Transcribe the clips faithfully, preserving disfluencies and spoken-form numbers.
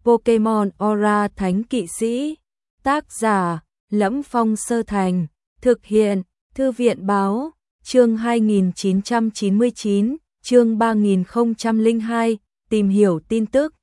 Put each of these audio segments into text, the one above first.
Pokemon Aura Thánh Kỵ Sĩ. Tác giả: Lẫm Phong Sơ Thành. Thực hiện: Thư viện báo. Chương hai nghìn chín trăm chín mươi chín, chương ba nghìn không trăm lẻ hai, tìm hiểu tin tức.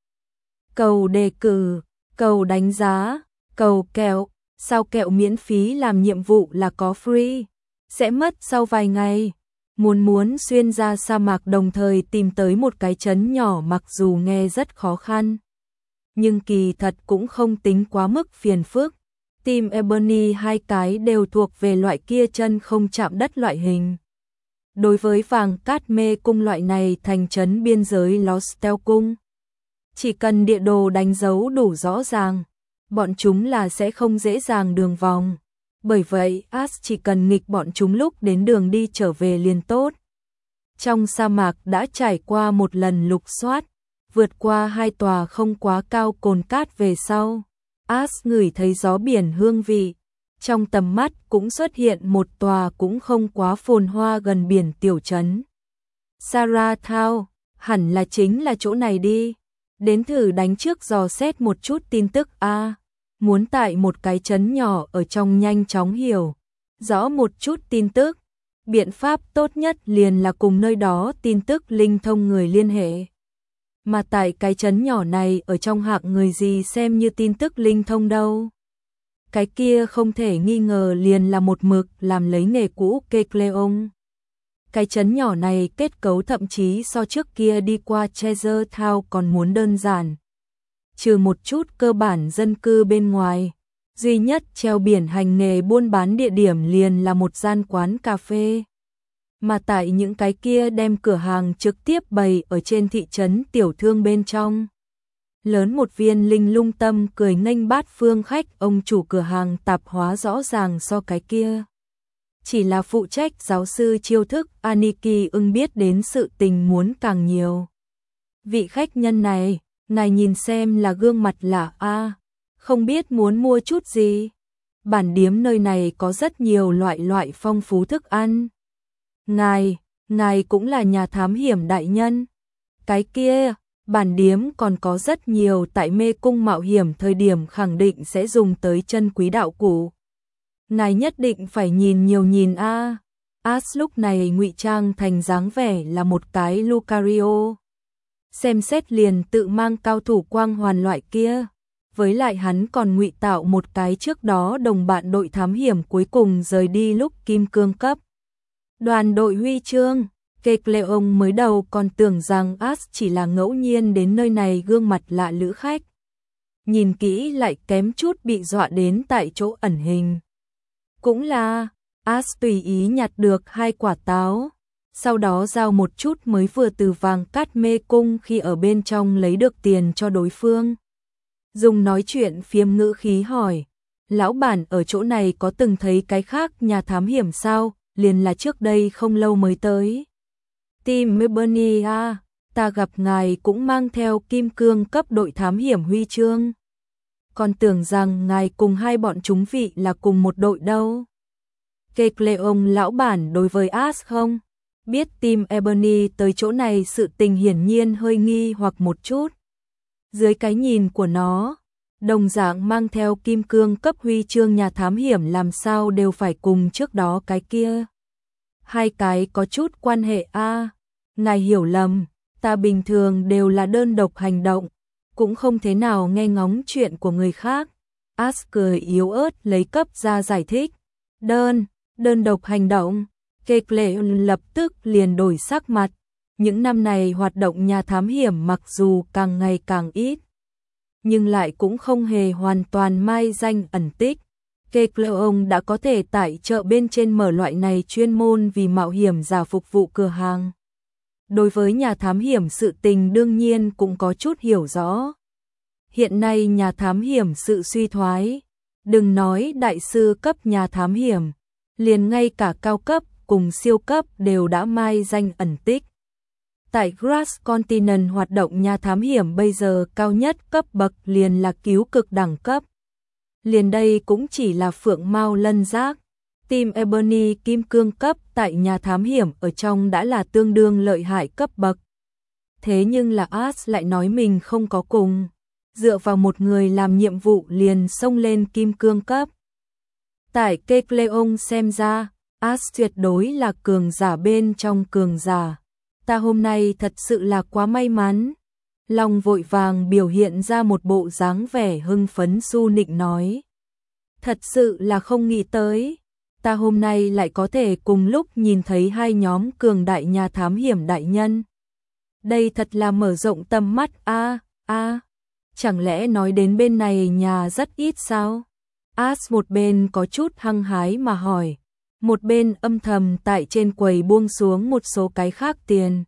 Cầu đề cử, cầu đánh giá, cầu kẹo. Sao kẹo miễn phí làm nhiệm vụ là có free, sẽ mất sau vài ngày. Muốn muốn xuyên ra sa mạc đồng thời tìm tới một cái trấn nhỏ mặc dù nghe rất khó khăn, nhưng kỳ thật cũng không tính quá mức phiền phức. Team Ebony hai cái đều thuộc về loại kia chân không chạm đất loại hình. Đối với vàng cát mê cung loại này thành trấn biên giới Lostel cung, chỉ cần địa đồ đánh dấu đủ rõ ràng, bọn chúng là sẽ không dễ dàng đường vòng. Bởi vậy, Ash chỉ cần nghịch bọn chúng lúc đến đường đi trở về liền tốt. Trong sa mạc đã trải qua một lần lục soát, vượt qua hai tòa không quá cao cồn cát về sau, Ash ngửi thấy gió biển hương vị. Trong tầm mắt cũng xuất hiện một tòa cũng không quá phồn hoa gần biển tiểu trấn. Sarah Town, hẳn là chính là chỗ này đi. Đến thử đánh trước dò xét một chút tin tức a. À, muốn tại một cái trấn nhỏ ở trong nhanh chóng hiểu rõ một chút tin tức, biện pháp tốt nhất liền là cùng nơi đó tin tức linh thông người liên hệ. Mà tại cái trấn nhỏ này ở trong hạng người gì xem như tin tức linh thông đâu. Cái kia không thể nghi ngờ liền là một mực làm lấy nghề cũ Kecleon. Cái trấn nhỏ này kết cấu thậm chí so trước kia đi qua Treasure Town còn muốn đơn giản. Trừ một chút cơ bản dân cư bên ngoài, duy nhất treo biển hành nghề buôn bán địa điểm liền là một gian quán cà phê. Mà tại những cái kia đem cửa hàng trực tiếp bày ở trên thị trấn tiểu thương bên trong. Lớn một viên linh lung tâm cười nghênh bát phương khách, ông chủ cửa hàng tạp hóa rõ ràng so cái kia. Chỉ là phụ trách giáo sư chiêu thức Aniki ưng biết đến sự tình muốn càng nhiều. Vị khách nhân này, ngài nhìn xem là gương mặt lạ a, không biết muốn mua chút gì. Bản điếm nơi này có rất nhiều loại loại phong phú thức ăn. Ngài, ngài cũng là nhà thám hiểm đại nhân. Cái kia, bản điếm còn có rất nhiều tại mê cung mạo hiểm thời điểm khẳng định sẽ dùng tới chân quý đạo cụ. Ngài nhất định phải nhìn nhiều nhìn a. À. Ash lúc này ngụy trang thành dáng vẻ là một cái Lucario. Xem xét liền tự mang cao thủ quang hoàn loại kia. Với lại hắn còn ngụy tạo một cái trước đó đồng bạn đội thám hiểm cuối cùng rời đi lúc kim cương cấp. Đoàn đội huy chương. Kecleon mới đầu còn tưởng rằng Ash chỉ là ngẫu nhiên đến nơi này gương mặt lạ lữ khách. Nhìn kỹ lại kém chút bị dọa đến tại chỗ ẩn hình. Cũng là, Ash tùy ý nhặt được hai quả táo, sau đó giao một chút mới vừa từ vàng cát mê cung khi ở bên trong lấy được tiền cho đối phương. Dùng nói chuyện phiếm ngữ khí hỏi, lão bản ở chỗ này có từng thấy cái khác nhà thám hiểm sao, liền là trước đây không lâu mới tới. Team Ebony a, ta gặp ngài cũng mang theo kim cương cấp đội thám hiểm huy chương. Còn tưởng rằng ngài cùng hai bọn chúng vị là cùng một đội đâu. Kecleon lão bản đối với Ash không biết Team Ebony tới chỗ này, sự tình hiển nhiên hơi nghi hoặc một chút. Dưới cái nhìn của nó, đồng dạng mang theo kim cương cấp huy chương nhà thám hiểm làm sao đều phải cùng trước đó cái kia. Hai cái có chút quan hệ a. À, ngài hiểu lầm, ta bình thường đều là đơn độc hành động, cũng không thế nào nghe ngóng chuyện của người khác. Ash cười yếu ớt lấy cấp ra giải thích. Đơn, đơn độc hành động. Kecleon lập tức liền đổi sắc mặt. Những năm này hoạt động nhà thám hiểm mặc dù càng ngày càng ít, nhưng lại cũng không hề hoàn toàn mai danh ẩn tích. Kecleon đã có thể tại chợ bên trên mở loại này chuyên môn vì mạo hiểm giả phục vụ cửa hàng. Đối với nhà thám hiểm sự tình đương nhiên cũng có chút hiểu rõ. Hiện nay nhà thám hiểm sự suy thoái, đừng nói đại sư cấp nhà thám hiểm, liền ngay cả cao cấp cùng siêu cấp đều đã mai danh ẩn tích. Tại Grass Continent hoạt động nhà thám hiểm bây giờ cao nhất cấp bậc liền là cứu cực đẳng cấp. Liền đây cũng chỉ là phượng mao lân giác. Team Ebony kim cương cấp tại nhà thám hiểm ở trong đã là tương đương lợi hại cấp bậc. Thế nhưng là Ash lại nói mình không có cùng dựa vào một người làm nhiệm vụ liền xông lên kim cương cấp. Tại Kecleon xem ra, Ash tuyệt đối là cường giả bên trong cường giả. Ta hôm nay thật sự là quá may mắn. Long vội vàng biểu hiện ra một bộ dáng vẻ hưng phấn su nịnh nói. Thật sự là không nghĩ tới. Ta hôm nay lại có thể cùng lúc nhìn thấy hai nhóm cường đại nhà thám hiểm đại nhân. Đây thật là mở rộng tầm mắt a a. Chẳng lẽ nói đến bên này nhà rất ít sao? Ash một bên có chút hăng hái mà hỏi, một bên âm thầm tại trên quầy buông xuống một số cái khác tiền.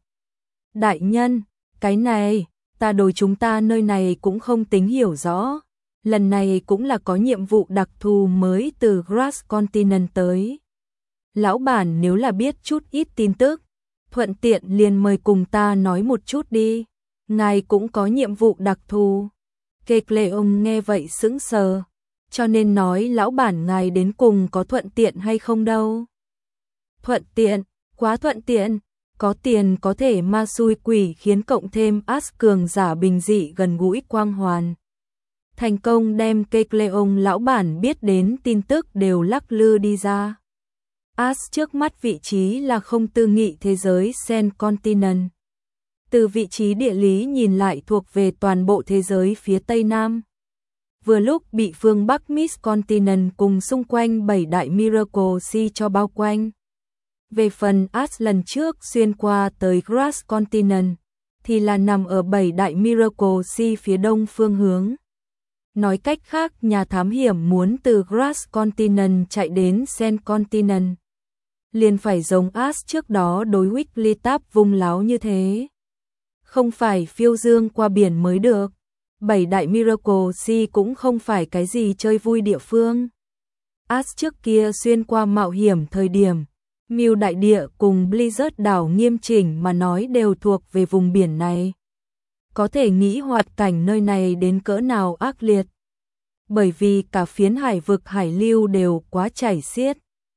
Đại nhân, cái này, ta đối chúng ta nơi này cũng không tính hiểu rõ. Lần này cũng là có nhiệm vụ đặc thù mới từ Grass Continent tới. Lão bản nếu là biết chút ít tin tức, thuận tiện liền mời cùng ta nói một chút đi. Ngài cũng có nhiệm vụ đặc thù. Kecleon nghe vậy sững sờ, cho nên nói lão bản ngài đến cùng có thuận tiện hay không đâu. Thuận tiện, quá thuận tiện, có tiền có thể ma xui quỷ khiến cộng thêm Ash cường giả bình dị gần gũi quang hoàn. Thành công đem Kecleon lão bản biết đến tin tức đều lắc lư đi ra. Ash trước mắt vị trí là không tư nghị thế giới Sen Continent. Từ vị trí địa lý nhìn lại thuộc về toàn bộ thế giới phía Tây Nam. Vừa lúc bị phương Bắc Miss Continent cùng xung quanh bảy đại Miracle Sea cho bao quanh. Về phần Ash lần trước xuyên qua tới Grass Continent, thì là nằm ở bảy đại Miracle Sea phía đông phương hướng. Nói cách khác, nhà thám hiểm muốn từ Grass Continent chạy đến Sen Continent, liền phải giống Ash trước đó đối Wigglytuff vung láo như thế. Không phải phiêu dương qua biển mới được. Bảy đại Miracle Sea cũng không phải cái gì chơi vui địa phương. Ash trước kia xuyên qua mạo hiểm thời điểm, Miêu đại địa cùng Blizzard đảo nghiêm chỉnh mà nói đều thuộc về vùng biển này. Có thể nghĩ hoạt cảnh nơi này đến cỡ nào ác liệt. Bởi vì cả phiến hải vực hải lưu đều quá chảy xiết.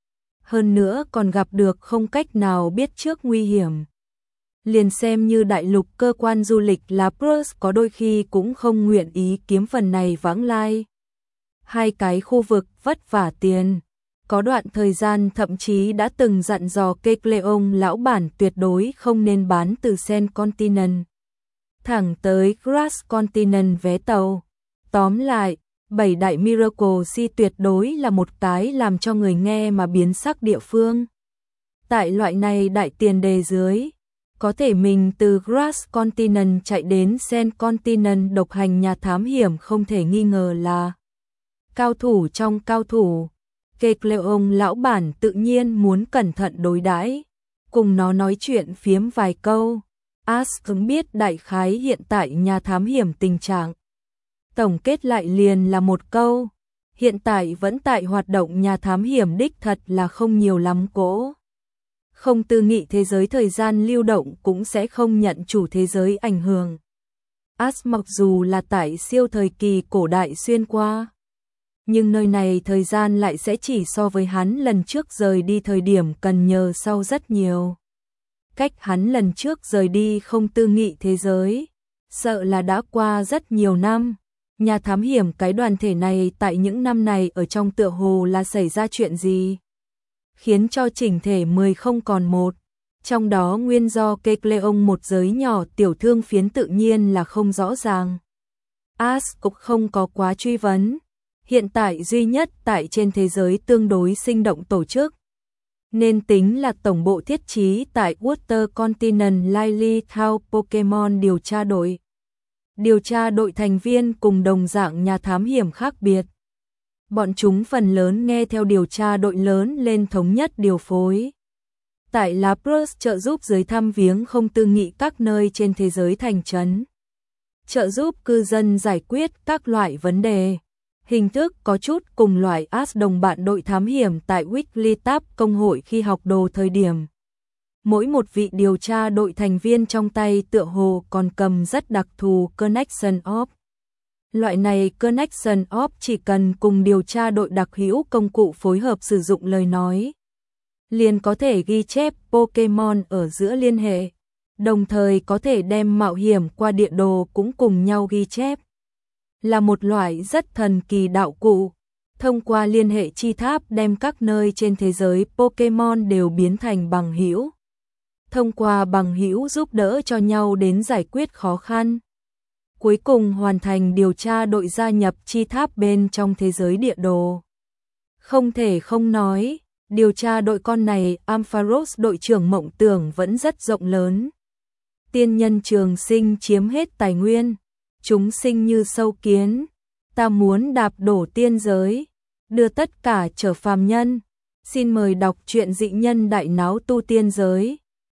Hơn nữa còn gặp được không cách nào biết trước nguy hiểm. Liền xem như đại lục cơ quan du lịch là Bruce có đôi khi cũng không nguyện ý kiếm phần này vãng lai. Hai cái khu vực vất vả tiền. Có đoạn thời gian thậm chí đã từng dặn dò Kecleon lão bản tuyệt đối không nên bán từ Sen Continent thẳng tới Grass Continent vé tàu. Tóm lại, bảy đại Miracle Sea tuyệt đối là một cái làm cho người nghe mà biến sắc địa phương. Tại loại này đại tiền đề dưới, có thể mình từ Grass Continent chạy đến Sen Continent độc hành nhà thám hiểm không thể nghi ngờ là cao thủ trong cao thủ. Kecleon lão bản tự nhiên muốn cẩn thận đối đãi, cùng nó nói chuyện phiếm vài câu. Ash cũng biết đại khái hiện tại nhà thám hiểm tình trạng. Tổng kết lại liền là một câu, hiện tại vẫn tại hoạt động nhà thám hiểm đích thật là không nhiều lắm cỗ. Không tư nghị thế giới thời gian lưu động cũng sẽ không nhận chủ thế giới ảnh hưởng. Ash mặc dù là tại siêu thời kỳ cổ đại xuyên qua, nhưng nơi này thời gian lại sẽ chỉ so với hắn lần trước rời đi thời điểm cần nhờ sau rất nhiều. Cách hắn lần trước rời đi không tư nghị thế giới, sợ là đã qua rất nhiều năm. Nhà thám hiểm cái đoàn thể này tại những năm này ở trong tựa hồ là xảy ra chuyện gì, khiến cho chỉnh thể mười không còn một. Trong đó nguyên do Kecleon một giới nhỏ tiểu thương phiến tự nhiên là không rõ ràng. Ash cũng không có quá truy vấn. Hiện tại duy nhất tại trên thế giới tương đối sinh động tổ chức, nên tính là tổng bộ thiết trí tại Water Continent Lily Thao Pokemon điều tra đội. Điều tra đội thành viên cùng đồng dạng nhà thám hiểm khác biệt. Bọn chúng phần lớn nghe theo điều tra đội lớn lên thống nhất điều phối. Tại Lapras trợ giúp dưới thăm viếng không tư nghị các nơi trên thế giới thành trấn. Trợ giúp cư dân giải quyết các loại vấn đề. Hình thức có chút cùng loại Ash đồng bạn đội thám hiểm tại Wigglytuff công hội khi học đồ thời điểm. Mỗi một vị điều tra đội thành viên trong tay tựa hồ còn cầm rất đặc thù Connection Orb. Loại này Connection Orb chỉ cần cùng điều tra đội đặc hữu công cụ phối hợp sử dụng lời nói, liền có thể ghi chép Pokemon ở giữa liên hệ, đồng thời có thể đem mạo hiểm qua địa đồ cũng cùng nhau ghi chép. là một loại rất thần kỳ đạo cụ. Thông qua liên hệ chi tháp đem các nơi trên thế giới Pokemon đều biến thành bằng hữu. Thông qua bằng hữu giúp đỡ cho nhau đến giải quyết khó khăn. Cuối cùng hoàn thành điều tra đội gia nhập chi tháp bên trong thế giới địa đồ. Không thể không nói, điều tra đội con này Ampharos đội trưởng mộng tưởng vẫn rất rộng lớn. Tiên nhân trường sinh chiếm hết tài nguyên, chúng sinh như sâu kiến, ta muốn đạp đổ tiên giới, đưa tất cả trở phàm nhân. Xin mời đọc truyện dị nhân đại náo tu tiên giới.